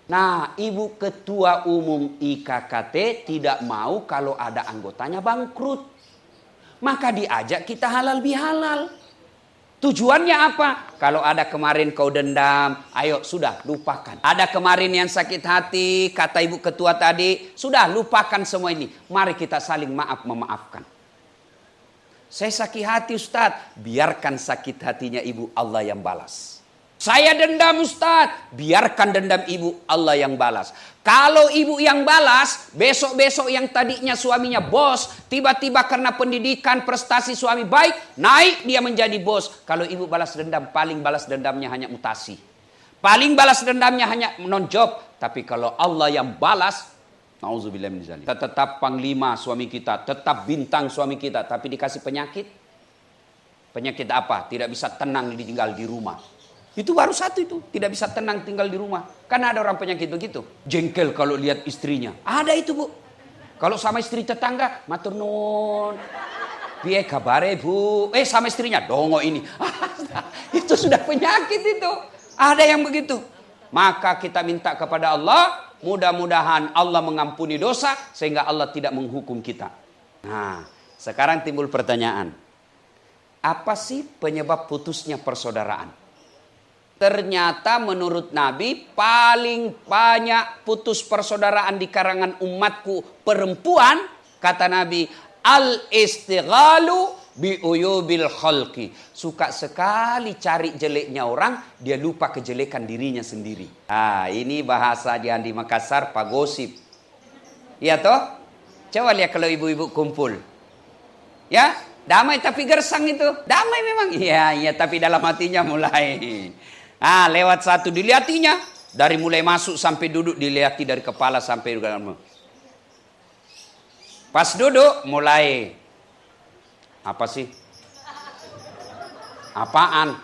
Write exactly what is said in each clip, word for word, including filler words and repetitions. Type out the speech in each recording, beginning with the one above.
Nah, Ibu Ketua Umum I K K T tidak mau kalau ada anggotanya bangkrut. Maka diajak kita halal bihalal. Tujuannya apa? Kalau ada kemarin kau dendam, ayo sudah lupakan. Ada kemarin yang sakit hati, kata Ibu Ketua tadi, sudah lupakan semua ini. Mari kita saling maaf memaafkan. Saya sakit hati Ustadz, biarkan sakit hatinya Ibu, Allah yang balas. Saya dendam Ustadz, biarkan dendam Ibu, Allah yang balas. Kalau Ibu yang balas, besok-besok yang tadinya suaminya bos, tiba-tiba karena pendidikan, prestasi suami baik, naik dia menjadi bos. Kalau Ibu balas dendam, paling balas dendamnya hanya mutasi. Paling balas dendamnya hanya non-job. Tapi kalau Allah yang balas, na'udzubillah min dzalik. Kita tetap panglima suami kita, tetap bintang suami kita, tapi dikasih penyakit. Penyakit apa? Tidak bisa tenang ditinggal di rumah. Itu baru satu itu. Tidak bisa tenang tinggal di rumah. Karena ada orang penyakit begitu. Jengkel kalau lihat istrinya. Ada itu Bu. Kalau sama istri tetangga. Matur nuwun. Piye kabare Bu? Eh sama istrinya. Dongo ini. Itu sudah penyakit itu. Ada yang begitu. Maka kita minta kepada Allah. Mudah-mudahan Allah mengampuni dosa. Sehingga Allah tidak menghukum kita. Nah sekarang timbul pertanyaan. Apa sih penyebab putusnya persaudaraan? Ternyata menurut Nabi paling banyak putus persaudaraan di karangan umatku perempuan, kata Nabi, al-istighalu bi uyubil khalqi. Suka sekali cari jeleknya orang, dia lupa kejelekan dirinya sendiri. Ah, ini bahasa dia di Makassar, Pak Gosip. Iya toh? Coba lihat kalau ibu-ibu kumpul. Ya, damai tapi gersang itu. Damai memang. Iya, iya, tapi dalam hatinya mulai. Ah, lewat satu dilihatinya. Dari mulai masuk sampai duduk dilihati dari kepala sampai dalam. Pas duduk mulai. Apa sih? Apaan?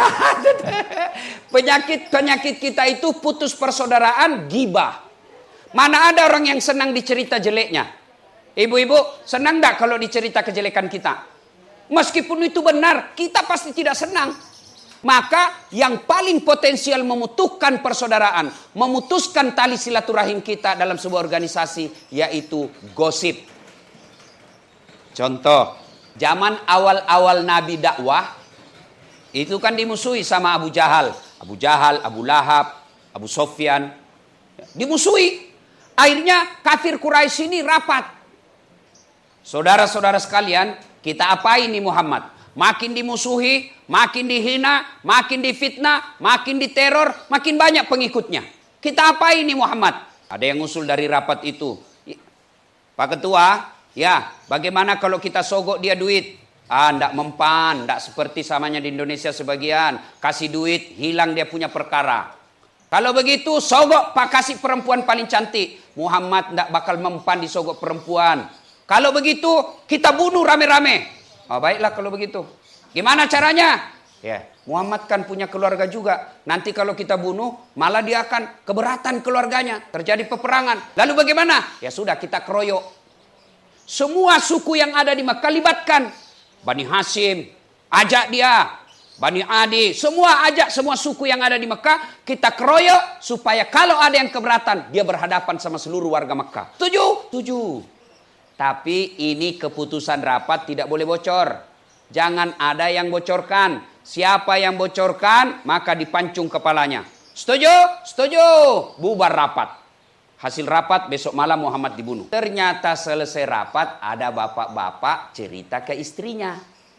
Penyakit-penyakit kita itu putus persaudaraan, gibah. Mana ada orang yang senang dicerita jeleknya? Ibu-ibu, senang enggak kalau dicerita kejelekan kita? Meskipun itu benar, kita pasti tidak senang. Maka yang paling potensial memutuskan persaudaraan, memutuskan tali silaturahim kita dalam sebuah organisasi, yaitu gosip. Contoh, zaman awal-awal Nabi dakwah, itu kan dimusuhi sama Abu Jahal. Abu Jahal, Abu Lahab, Abu Sofyan. Dimusuhi. Akhirnya kafir Quraisy ini rapat. Saudara-saudara sekalian, kita apain nih Muhammad? Makin dimusuhi, makin dihina, makin difitnah, makin diteror, makin banyak pengikutnya. Kita apa ini Muhammad? Ada yang usul dari rapat itu. Pak Ketua, ya bagaimana kalau kita sogok dia duit? Ah, ndak mempan, ndak seperti samanya di Indonesia sebagian. Kasih duit, hilang dia punya perkara. Kalau begitu, sogok Pak kasih perempuan paling cantik. Muhammad ndak bakal mempan disogok perempuan. Kalau begitu, kita bunuh rame-rame. Oh, baiklah kalau begitu. Gimana caranya? Ya, Muhammad kan punya keluarga juga. Nanti kalau kita bunuh, malah dia akan keberatan keluarganya. Terjadi peperangan. Lalu bagaimana? Ya sudah, kita keroyok. Semua suku yang ada di Makkah libatkan. Bani Hashim, ajak dia. Bani Adi, semua ajak semua suku yang ada di Makkah. Kita keroyok supaya kalau ada yang keberatan, dia berhadapan sama seluruh warga Makkah. Setuju? Setuju. Tapi ini keputusan rapat tidak boleh bocor. Jangan ada yang bocorkan. Siapa yang bocorkan, maka dipancung kepalanya. Setuju? Setuju. Bubar rapat. Hasil rapat besok malam Muhammad dibunuh. Ternyata selesai rapat ada bapak-bapak cerita ke istrinya.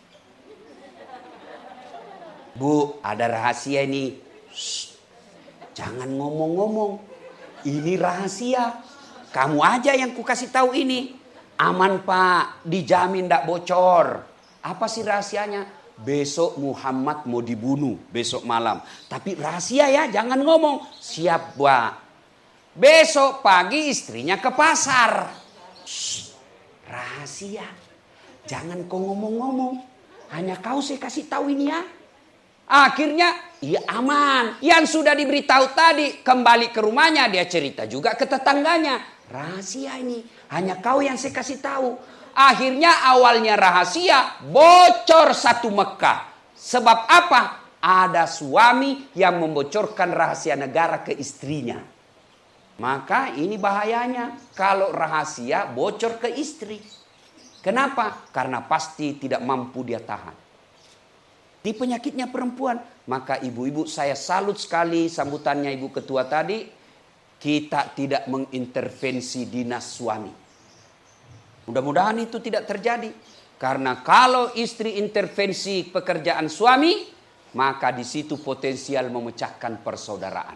Bu, ada rahasia ini. Shh, jangan ngomong-ngomong. Ini rahasia. Kamu aja yang ku kasih tahu ini. Aman Pak, dijamin tidak bocor. Apa sih rahasianya? Besok Muhammad mau dibunuh, besok malam. Tapi rahasia ya, jangan ngomong. Siap Pak. Besok pagi istrinya ke pasar. Shh, rahasia. Jangan kau ngomong-ngomong. Hanya kau saya kasih tahu ini ya. Akhirnya, iya aman. Yang sudah diberitahu tadi, kembali ke rumahnya. Dia cerita juga ke tetangganya. Rahasia ini. Hanya kau yang saya kasih tahu. Akhirnya awalnya rahasia, bocor satu Mekah. Sebab apa? Ada suami yang membocorkan rahasia negara ke istrinya. Maka ini bahayanya kalau rahasia bocor ke istri. Kenapa? Karena pasti tidak mampu dia tahan. Di penyakitnya perempuan. Maka ibu-ibu, saya salut sekali sambutannya Ibu Ketua tadi. Kita tidak mengintervensi dinas suami. Mudah-mudahan itu tidak terjadi. Karena kalau istri intervensi pekerjaan suami, maka di situ potensial memecahkan persaudaraan.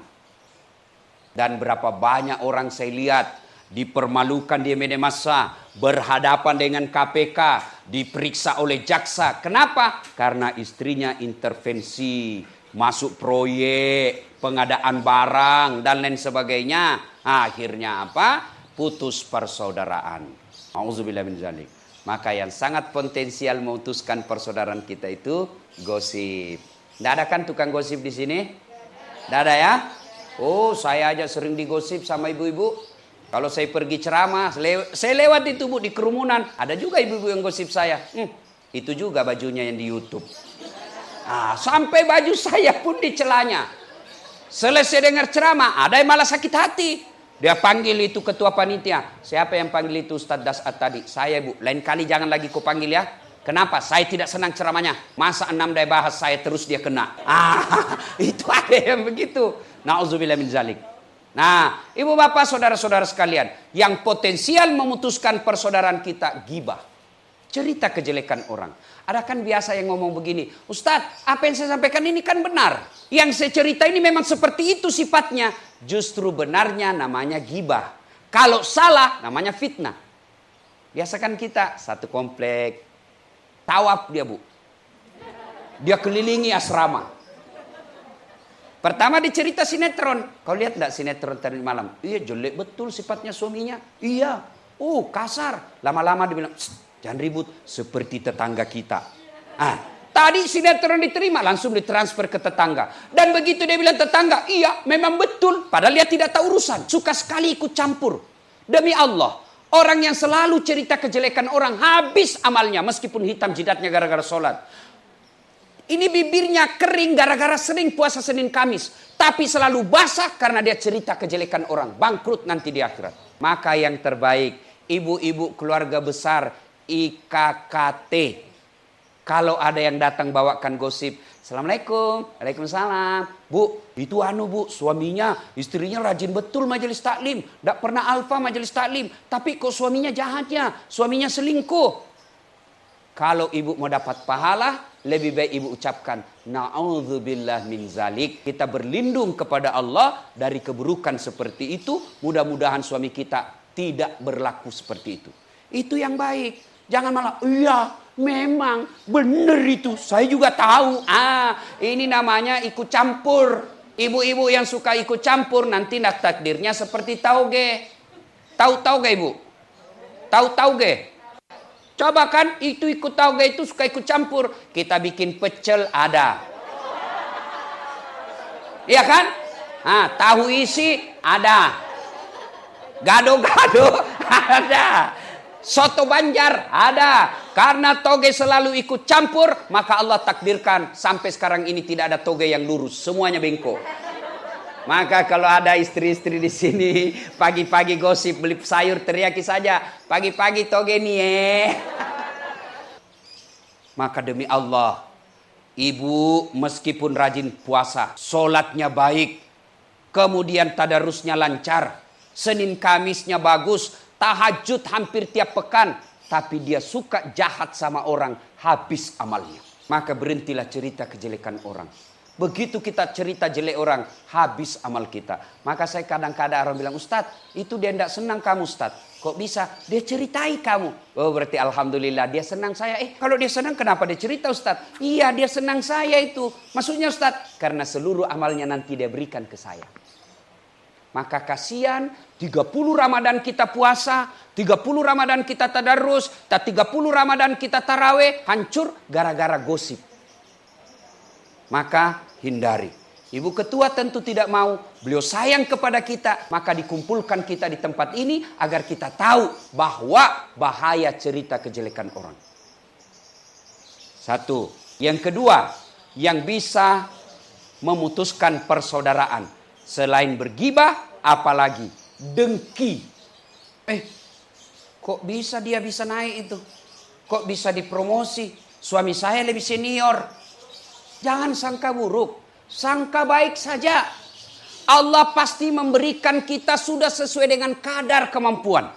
Dan berapa banyak orang saya lihat dipermalukan di media massa, berhadapan dengan K P K, diperiksa oleh jaksa. Kenapa? Karena istrinya intervensi, masuk proyek, pengadaan barang, dan lain sebagainya. Akhirnya apa? Putus persaudaraan. Auzubillah min dzalik. Maka yang sangat potensial memutuskan persaudaraan kita itu gosip. Tidak ada kan tukang gosip di sini? Tidak ada ya? Oh, saya aja sering digosip sama ibu-ibu. Kalau saya pergi ceramah, saya lewat itu Bu di kerumunan, ada juga ibu-ibu yang gosip saya. Hmm, itu juga bajunya yang di YouTube. Ah, sampai baju saya pun dicelanya. Selesai dengar ceramah, ada yang malah sakit hati. Dia panggil itu ketua panitia. Siapa yang panggil itu Ustadz Dasat tadi? Saya Bu. Lain kali jangan lagi kau panggil ya. Kenapa? Saya tidak senang ceramahnya. Masa enam dia bahas saya terus dia kena. Ah, itu ada yang begitu. Nauzubillah min dzalik. Nah, ibu bapak saudara-saudara sekalian, yang potensial memutuskan persaudaraan kita gibah. Cerita kejelekan orang. Ada kan biasa yang ngomong begini, Ustadz, apa yang saya sampaikan ini kan benar. Yang saya cerita ini memang seperti itu sifatnya. Justru benarnya namanya gibah. Kalau salah namanya fitnah. Biasa kan kita satu komplek, tawaf dia Bu. Dia kelilingi asrama. Pertama dicerita sinetron. Kau lihat enggak sinetron tadi malam? Iya, jelek betul sifatnya suaminya. Iya. Oh, kasar. Lama-lama dia bilang, jangan ribut seperti tetangga kita. Ah, tadi sinetron diterima, langsung ditransfer ke tetangga. Dan begitu dia bilang tetangga, iya, memang betul. Padahal dia tidak tahu urusan. Suka sekali ikut campur. Demi Allah, orang yang selalu cerita kejelekan orang, habis amalnya. Meskipun hitam jidatnya gara-gara sholat. Ini bibirnya kering gara-gara sering puasa Senin Kamis. Tapi selalu basah karena dia cerita kejelekan orang. Bangkrut nanti di akhirat. Maka yang terbaik, ibu-ibu keluarga besar I K K T. Kalau ada yang datang bawakan gosip. Assalamualaikum. Waalaikumsalam. Bu, itu anu Bu, suaminya, istrinya rajin betul majelis taklim. Tidak pernah alfa majelis taklim. Tapi kok suaminya jahatnya. Suaminya selingkuh. Kalau ibu mau dapat pahala, lebih baik ibu ucapkan na'udzubillah min zalik. Kita berlindung kepada Allah dari keburukan seperti itu. Mudah-mudahan suami kita tidak berlaku seperti itu. Itu yang baik. Jangan malah, iya memang benar itu. Saya juga tahu. Ah, ini namanya ikut campur. Ibu-ibu yang suka ikut campur nanti nak takdirnya seperti tauge. Tahu-tahu gak ibu? Tahu-tahu gak? Coba kan itu ikut tauge itu suka ikut campur. Kita bikin pecel ada. Iya kan? Ah, tahu isi ada. Gado-gado ada. Soto Banjar ada. Karena toge selalu ikut campur, maka Allah takdirkan sampai sekarang ini tidak ada toge yang lurus, semuanya bengkok. Maka kalau ada istri-istri di sini pagi-pagi gosip beli sayur teriaki saja, pagi-pagi toge nih eh. Maka demi Allah, ibu meskipun rajin puasa, sholatnya baik, kemudian tadarusnya lancar, Senin Kamisnya bagus, tahajud hampir tiap pekan, tapi dia suka jahat sama orang, habis amalnya. Maka berhentilah cerita kejelekan orang. Begitu kita cerita jelek orang, habis amal kita. Maka saya kadang-kadang orang bilang, Ustadz, itu dia tidak senang kamu Ustadz. Kok bisa? Dia ceritai kamu. Oh berarti Alhamdulillah dia senang saya. Eh kalau dia senang kenapa dia cerita Ustadz? Iya dia senang saya itu. Maksudnya Ustadz, karena seluruh amalnya nanti dia berikan ke saya. Maka kasihan tiga puluh Ramadan kita puasa, tiga puluh Ramadan kita tadarus, tiga puluh Ramadan kita taraweh, hancur gara-gara gosip. Maka hindari. Ibu ketua tentu tidak mau. Beliau sayang kepada kita. Maka dikumpulkan kita di tempat ini agar kita tahu bahwa bahaya cerita kejelekan orang. Satu. Yang kedua, yang bisa memutuskan persaudaraan. Selain bergibah, apalagi dengki. Eh, kok bisa dia bisa naik itu? Kok bisa dipromosi? Suami saya lebih senior. Jangan sangka buruk, sangka baik saja. Allah pasti memberikan kita sudah sesuai dengan kadar kemampuan.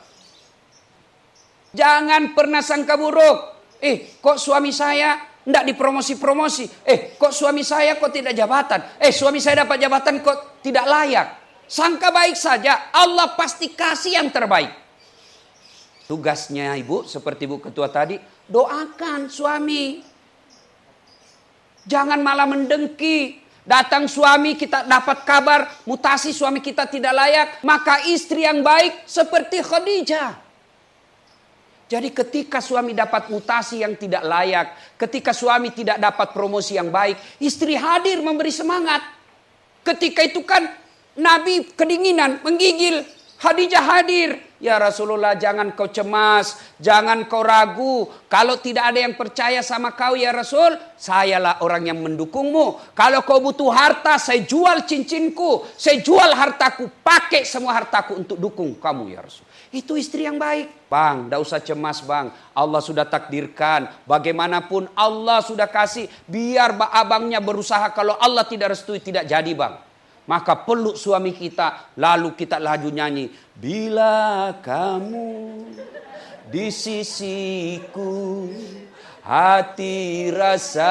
Jangan pernah sangka buruk. Eh, kok suami saya tidak dipromosi-promosi? Eh, kok suami saya kok tidak jabatan? Eh, suami saya dapat jabatan kok tidak layak? Sangka baik saja, Allah pasti kasih yang terbaik. Tugasnya ibu, seperti ibu ketua tadi, doakan suami. Jangan malah mendengki. Datang suami, kita dapat kabar mutasi suami kita tidak layak. Maka istri yang baik seperti Khadijah. Jadi ketika suami dapat mutasi yang tidak layak, ketika suami tidak dapat promosi yang baik, istri hadir memberi semangat. Ketika itu kan Nabi kedinginan, menggigil, Khadijah hadir. Ya Rasulullah, jangan kau cemas, jangan kau ragu. Kalau tidak ada yang percaya sama kau ya Rasul, sayalah orang yang mendukungmu. Kalau kau butuh harta, saya jual cincinku, saya jual hartaku, pakai semua hartaku untuk dukung kamu ya Rasul. Itu istri yang baik. Bang, tidak usah cemas bang. Allah sudah takdirkan. Bagaimanapun Allah sudah kasih. Biar abangnya berusaha. Kalau Allah tidak restui, tidak jadi bang. Maka peluk suami kita. Lalu kita laju nyanyi. Bila kamu di sisiku, hati rasa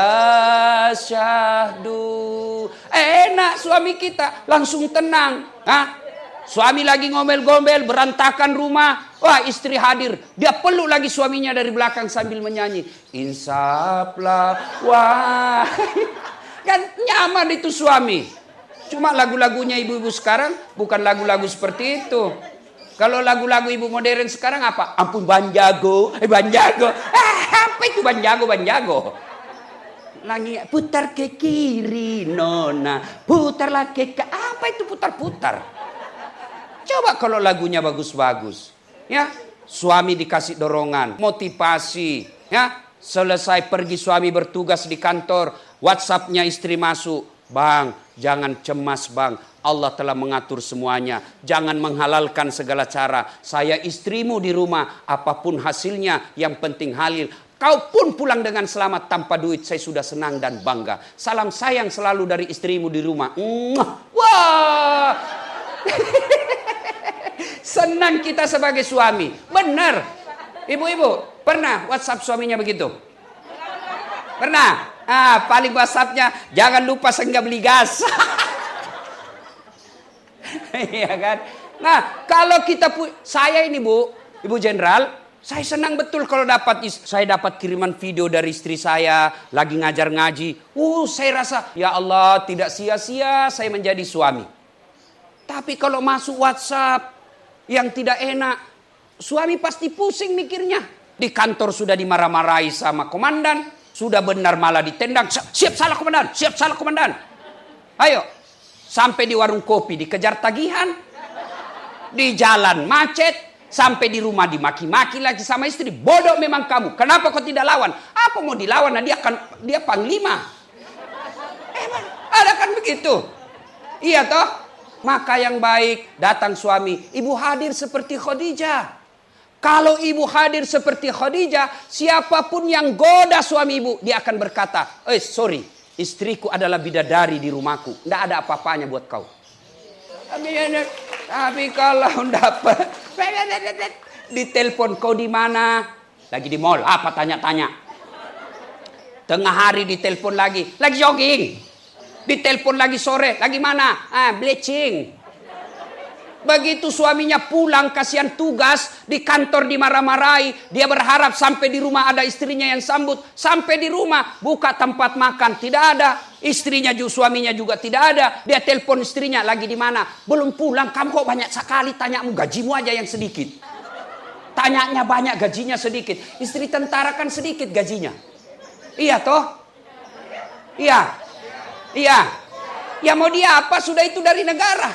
syahdu. Enak suami kita. Langsung tenang. Hah? Suami lagi ngomel-ngomel, berantakan rumah. Wah, istri hadir. Dia peluk lagi suaminya dari belakang sambil menyanyi. Insaplah, wah. Kan nyaman itu suami. Cuma lagu-lagunya ibu-ibu sekarang bukan lagu-lagu seperti itu. Kalau lagu-lagu ibu modern sekarang apa? Ampun Banjago, eh Banjago. Ah, apa itu Banjago, Banjago? Lagi putar ke kiri, nona. Putarlah ke ke. Apa itu putar-putar? Coba kalau lagunya bagus-bagus, ya, suami dikasih dorongan, motivasi, ya, selesai pergi suami bertugas di kantor, WhatsApp-nya istri masuk, bang, jangan cemas bang, Allah telah mengatur semuanya, jangan menghalalkan segala cara, saya istrimu di rumah, apapun hasilnya, yang penting halal. Kau pun pulang dengan selamat tanpa duit, saya sudah senang dan bangga. Salam sayang selalu dari istrimu di rumah. Wah. Senang kita sebagai suami. Benar. Ibu-ibu, pernah WhatsApp suaminya begitu? Pernah? Ah, paling WhatsAppnya, jangan lupa saya nggak beli gas. Iya kan? Nah, kalau kita pu saya ini Bu, Ibu Jenderal, saya senang betul kalau dapat saya dapat kiriman video dari istri saya lagi ngajar ngaji. Uh, saya rasa ya Allah, tidak sia-sia saya menjadi suami. Tapi kalau masuk WhatsApp yang tidak enak, suami pasti pusing mikirnya. Di kantor sudah dimarah-marahi sama komandan, sudah benar malah ditendang. Siap salah komandan, siap salah komandan. Ayo, sampai di warung kopi dikejar tagihan, di jalan macet, sampai di rumah dimaki-maki lagi sama istri. Bodoh memang kamu, kenapa kau tidak lawan? Apa mau dilawan? Nah, dia kan dia panglima. Emang ada kan begitu? Iya toh? Maka yang baik datang suami. Ibu hadir seperti Khadijah. Kalau ibu hadir seperti Khadijah, siapapun yang goda suami ibu, dia akan berkata, eh sorry, istriku adalah bidadari di rumahku. Tidak ada apa-apanya buat kau. Tapi kalau dapat, ditelepon kau di mana? Lagi di mall. Apa tanya-tanya? Tengah hari ditelepon lagi. Lagi jogging. Ditelepon lagi sore, lagi mana? Ah, bleaching. Begitu suaminya pulang, kasihan tugas, di kantor dimarah-marahi. Dia berharap sampai di rumah ada istrinya yang sambut. Sampai di rumah, buka tempat makan, tidak ada. Istrinya juga, suaminya juga tidak ada. Dia telepon istrinya, lagi di mana? Belum pulang, kamu kok banyak sekali tanyamu, gajimu aja yang sedikit. Tanyanya banyak, gajinya sedikit. Istri tentara kan sedikit gajinya. Iya toh? Iya. Iya, ya mau dia apa, sudah itu dari negara.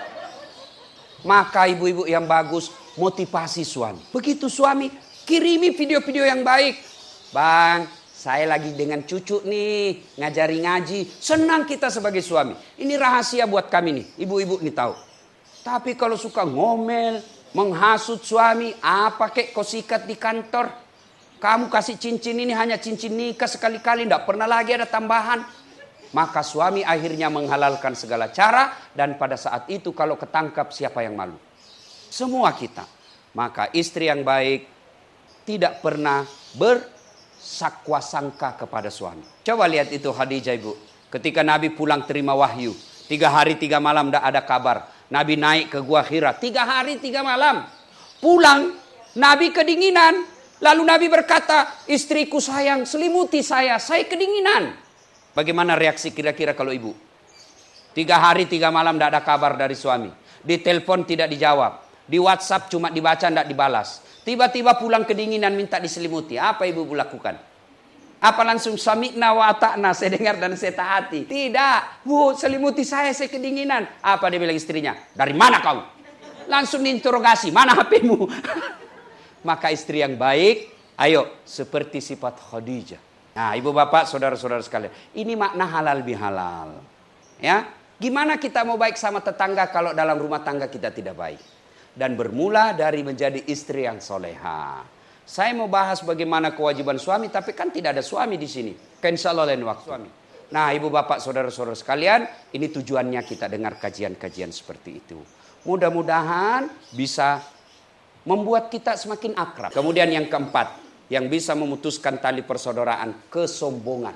Maka ibu-ibu yang bagus, motivasi suami. Begitu suami, kirimi video-video yang baik. Bang, saya lagi dengan cucu nih, ngajari ngaji. Senang kita sebagai suami. Ini rahasia buat kami nih, ibu-ibu nih tahu. Tapi kalau suka ngomel, menghasut suami, apa kek kau sikat di kantor? Kamu kasih cincin ini hanya cincin nikah sekali-kali, tidak pernah lagi ada tambahan. Maka suami akhirnya menghalalkan segala cara, dan pada saat itu kalau ketangkap siapa yang malu? Semua kita. Maka istri yang baik tidak pernah bersakwa sangka kepada suami. Coba lihat itu Khadijah ibu. Ketika Nabi pulang terima wahyu, tiga hari tiga malam tidak ada kabar. Nabi naik ke Gua Hira, tiga hari tiga malam. Pulang, Nabi kedinginan. Lalu Nabi berkata, istriku sayang, selimuti saya, saya kedinginan. Bagaimana reaksi kira-kira kalau ibu? Tiga hari tiga malam tidak ada kabar dari suami. Di telepon tidak dijawab. Di WhatsApp cuma dibaca tidak dibalas. Tiba-tiba pulang kedinginan minta diselimuti. Apa ibu lakukan? Apa langsung sami'na wa ata'na, saya dengar dan saya taati? Tidak. Bu, selimuti saya, saya kedinginan. Apa dia bilang istrinya? Dari mana kau? Langsung diinterogasi, mana H P-mu? Maka istri yang baik, ayo seperti sifat Khadijah. Nah, ibu bapak, saudara-saudara sekalian, ini makna halal bihalal. Ya, gimana kita mau baik sama tetangga kalau dalam rumah tangga kita tidak baik? Dan bermula dari menjadi istri yang soleha. Saya mau bahas bagaimana kewajiban suami, tapi kan tidak ada suami di sini. Insya Allah lain waktu. Suami. Nah, ibu bapak, saudara-saudara sekalian, ini tujuannya kita dengar kajian-kajian seperti itu. Mudah-mudahan bisa membuat kita semakin akrab. Kemudian yang keempat, yang bisa memutuskan tali persaudaraan, kesombongan.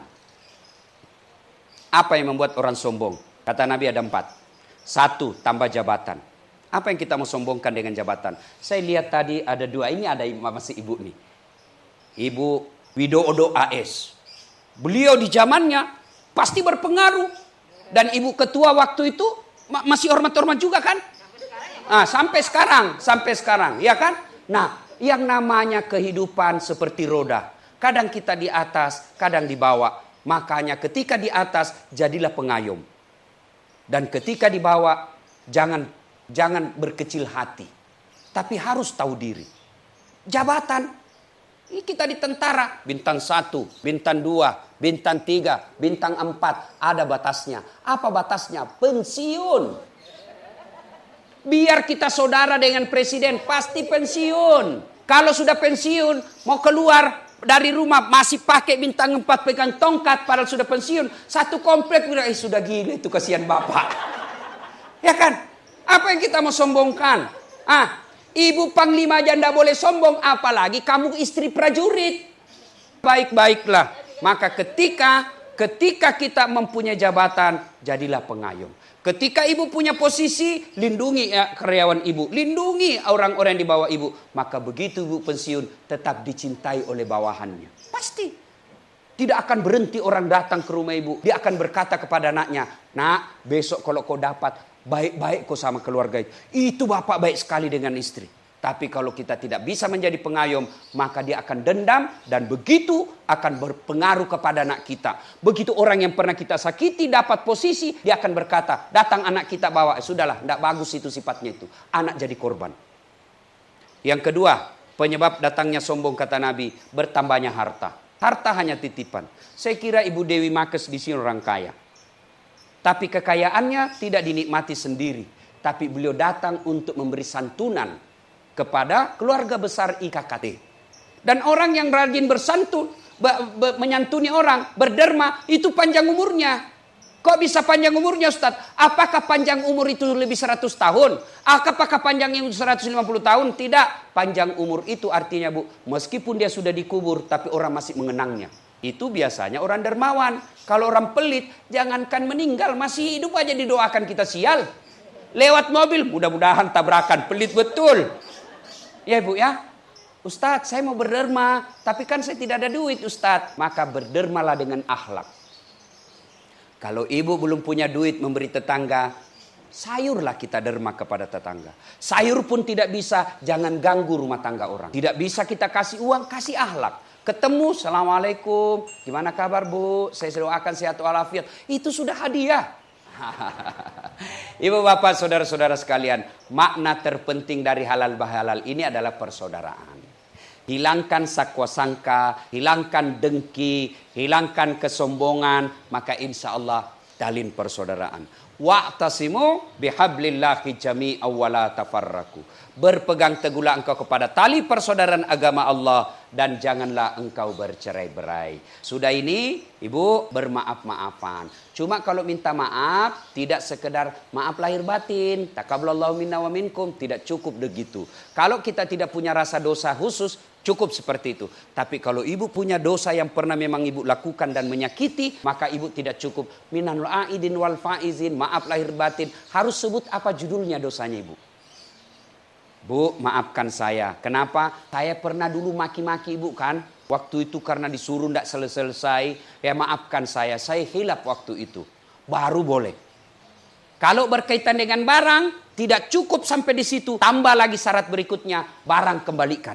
Apa yang membuat orang sombong? Kata Nabi ada empat. Satu, tambah jabatan. Apa yang kita mau sombongkan dengan jabatan? Saya lihat tadi ada dua, ini ada masih ibu nih. Ibu Widodo A S. Beliau di zamannya pasti berpengaruh. Dan ibu ketua waktu itu masih hormat-hormat juga kan? Nah, sampai sekarang, sampai sekarang, ya kan? Nah, yang namanya kehidupan seperti roda. Kadang kita di atas, kadang di bawah. Makanya ketika di atas, jadilah pengayom. Dan ketika di bawah, jangan jangan berkecil hati. Tapi harus tahu diri. Jabatan, ini kita di tentara. Bintang satu, bintang dua, bintang tiga, bintang empat. Ada batasnya. Apa batasnya? Pensiun. Biar kita saudara dengan presiden, pasti pensiun. Kalau sudah pensiun, mau keluar dari rumah, masih pakai bintang empat, pegang tongkat, padahal sudah pensiun. Satu komplek, eh sudah gila itu, kasihan bapak. Ya kan? Apa yang kita mau sombongkan? Ah, ibu panglima aja tidak boleh sombong, apalagi kamu istri prajurit. Baik-baiklah. Maka ketika, ketika kita mempunyai jabatan, jadilah pengayom. Ketika ibu punya posisi, lindungi ya, karyawan ibu. Lindungi orang-orang di bawah ibu. Maka begitu ibu pensiun, tetap dicintai oleh bawahannya. Pasti. Tidak akan berhenti orang datang ke rumah ibu. Dia akan berkata kepada anaknya, nak, besok kalau kau dapat, baik-baik kau sama keluarga itu. Itu bapak baik sekali dengan istri. Tapi kalau kita tidak bisa menjadi pengayom, maka dia akan dendam dan begitu akan berpengaruh kepada anak kita. Begitu orang yang pernah kita sakiti dapat posisi, dia akan berkata, datang anak kita bawa, sudahlah, tidak bagus itu sifatnya itu. Anak jadi korban. Yang kedua, penyebab datangnya sombong kata Nabi, bertambahnya harta. Harta hanya titipan. Saya kira Ibu Dewi Makes di sini orang kaya. Tapi kekayaannya tidak dinikmati sendiri. Tapi beliau datang untuk memberi santunan kepada keluarga besar I K K T. Dan orang yang rajin bersantun, be, be, menyantuni orang, berderma, itu panjang umurnya. Kok bisa panjang umurnya Ustaz? Apakah panjang umur itu lebih seratus tahun? Apakah panjang umur seratus lima puluh tahun? Tidak. Panjang umur itu artinya Bu, meskipun dia sudah dikubur, tapi orang masih mengenangnya. Itu biasanya orang dermawan. Kalau orang pelit, jangankan meninggal, masih hidup aja didoakan kita sial. Lewat mobil, mudah-mudahan tabrakan, pelit betul. Ya ibu ya, Ustadz saya mau berderma, tapi kan saya tidak ada duit Ustadz. Maka berdermalah dengan akhlak. Kalau ibu belum punya duit memberi tetangga, sayurlah kita derma kepada tetangga. Sayur pun tidak bisa, jangan ganggu rumah tangga orang. Tidak bisa kita kasih uang, kasih akhlak. Ketemu, Assalamualaikum, gimana kabar Bu? Saya doakan sehat walafiat. Itu sudah hadiah. Ibu bapak saudara-saudara sekalian, makna terpenting dari halal bahalal ini adalah persaudaraan. Hilangkan sakwa sangka, hilangkan dengki, hilangkan kesombongan, maka insya Allah Talin persaudaraan. Wa'tasimu bihablillahi jami'an wa la tafarraqu. Berpegang teguhlah engkau kepada tali persaudaraan agama Allah dan janganlah engkau bercerai-berai. Sudah ini ibu bermaaf-maafan. Cuma kalau minta maaf tidak sekedar maaf lahir batin, taqabbalallahu minna wa minkum, tidak cukup begitu. Kalau kita tidak punya rasa dosa khusus, cukup seperti itu. Tapi kalau ibu punya dosa yang pernah memang ibu lakukan dan menyakiti, maka ibu tidak cukup minanul aidin wal faizin, maaf lahir batin. Harus sebut apa judulnya dosanya ibu. Bu, maafkan saya. Kenapa? Saya pernah dulu maki-maki ibu kan. Waktu itu karena disuruh tidak selesai. Ya maafkan saya. Saya hilaf waktu itu. Baru boleh. Kalau berkaitan dengan barang, tidak cukup sampai di situ. Tambah lagi syarat berikutnya. Barang kembalikan.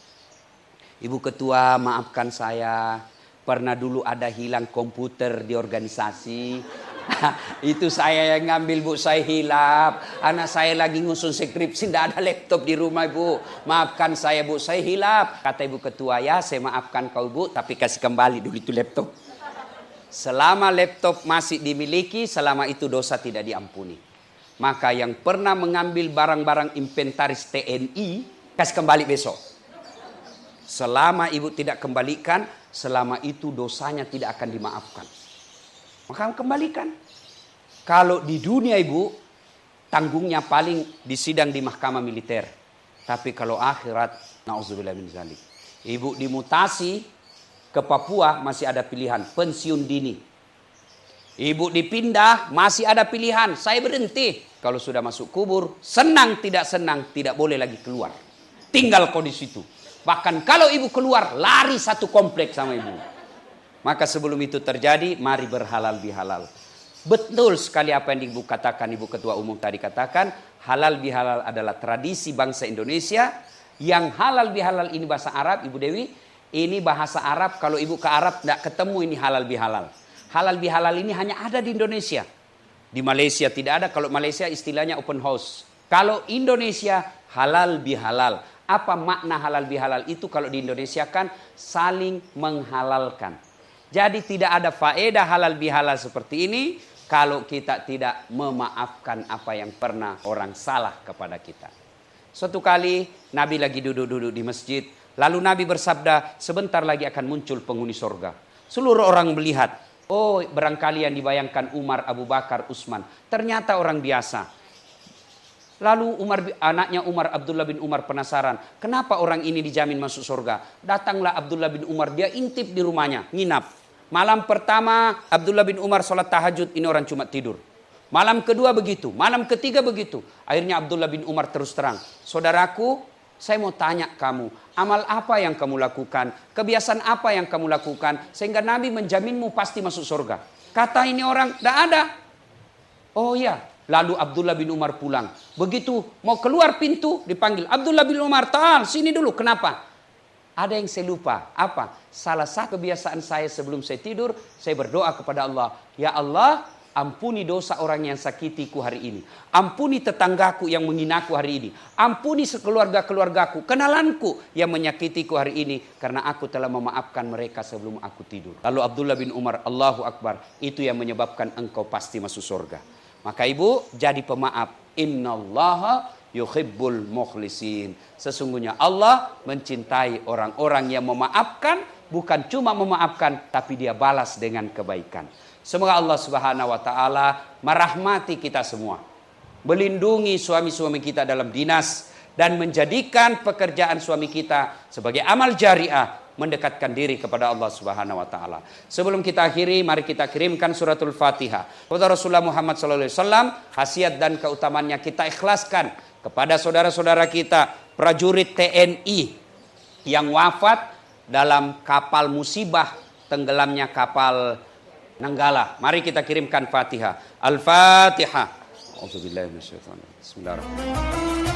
Ibu ketua, maafkan saya. Pernah dulu ada hilang komputer di organisasi. Itu saya yang ngambil bu, saya hilap. Anak saya lagi ngusun skripsi, tidak ada laptop di rumah bu. Maafkan saya bu, saya hilap. Kata ibu ketua, ya saya maafkan kau bu, tapi kasih kembali dulu itu laptop. Selama laptop masih dimiliki, selama itu dosa tidak diampuni. Maka yang pernah mengambil barang-barang inventaris T N I, kasih kembali besok. Selama ibu tidak kembalikan, selama itu dosanya tidak akan dimaafkan. Maka kembalikan. Kalau di dunia ibu, tanggungnya paling di sidang di mahkamah militer. Tapi kalau akhirat, na'udzubillah min zalik. Ibu dimutasi ke Papua masih ada pilihan, pensiun dini. Ibu dipindah masih ada pilihan, saya berhenti. Kalau sudah masuk kubur, senang tidak senang, tidak boleh lagi keluar. Tinggal kau di situ. Bahkan kalau ibu keluar, lari satu kompleks sama ibu. Maka sebelum itu terjadi, mari berhalal bihalal. Betul sekali apa yang ibu katakan, ibu ketua umum tadi katakan. Halal bihalal adalah tradisi bangsa Indonesia. Yang halal bihalal ini bahasa Arab, Ibu Dewi. Ini bahasa Arab, kalau ibu ke Arab tidak ketemu ini halal bihalal. Halal bihalal ini hanya ada di Indonesia. Di Malaysia tidak ada, kalau Malaysia istilahnya open house. Kalau Indonesia halal bihalal. Apa makna halal bihalal itu kalau di Indonesia kan saling menghalalkan. Jadi tidak ada faedah halal bihalal seperti ini kalau kita tidak memaafkan apa yang pernah orang salah kepada kita. Suatu kali Nabi lagi duduk-duduk di masjid. Lalu Nabi bersabda, sebentar lagi akan muncul penghuni surga. Seluruh orang melihat, oh barangkali yang dibayangkan Umar, Abu Bakar, Utsman. Ternyata orang biasa. Lalu Umar, anaknya Umar, Abdullah bin Umar penasaran. Kenapa orang ini dijamin masuk surga? Datanglah Abdullah bin Umar, dia intip di rumahnya, nginap. Malam pertama Abdullah bin Umar sholat tahajud, ini orang cuma tidur. Malam kedua begitu, malam ketiga begitu. Akhirnya Abdullah bin Umar terus terang. Saudaraku, saya mau tanya kamu, amal apa yang kamu lakukan? Kebiasaan apa yang kamu lakukan? Sehingga Nabi menjaminmu pasti masuk surga. Kata ini orang, tidak ada. Oh iya. Lalu Abdullah bin Umar pulang. Begitu mau keluar pintu dipanggil. Abdullah bin Umar, tahan sini dulu. Kenapa? Ada yang saya lupa. Apa? Salah satu kebiasaan saya sebelum saya tidur. Saya berdoa kepada Allah. Ya Allah, ampuni dosa orang yang sakitiku hari ini. Ampuni tetanggaku yang menghinaku hari ini. Ampuni sekeluarga-keluargaku, kenalanku yang menyakitiku hari ini. Karena aku telah memaafkan mereka sebelum aku tidur. Lalu Abdullah bin Umar, Allahu Akbar. Itu yang menyebabkan engkau pasti masuk surga. Maka ibu jadi pemaaf. Innallaha yuhibbul mukhlisin. Sesungguhnya Allah mencintai orang-orang yang memaafkan. Bukan cuma memaafkan, tapi dia balas dengan kebaikan. Semoga Allah Subhanahu wa ta'ala merahmati kita semua. Melindungi suami-suami kita dalam dinas. Dan menjadikan pekerjaan suami kita sebagai amal jariah. Mendekatkan diri kepada Allah Subhanahu wa ta'ala. Sebelum kita akhiri, mari kita kirimkan suratul Fatihah kepada Rasulullah Muhammad sallallahu alaihi wasallam. Khasiat dan keutamannya kita ikhlaskan kepada saudara-saudara kita, prajurit T N I yang wafat dalam kapal musibah tenggelamnya kapal Nanggala. Mari kita kirimkan Fatihah. Al-Fatihah. A'udzubillahi minasyaitonir rajim. Bismillahirrahmanirrahim.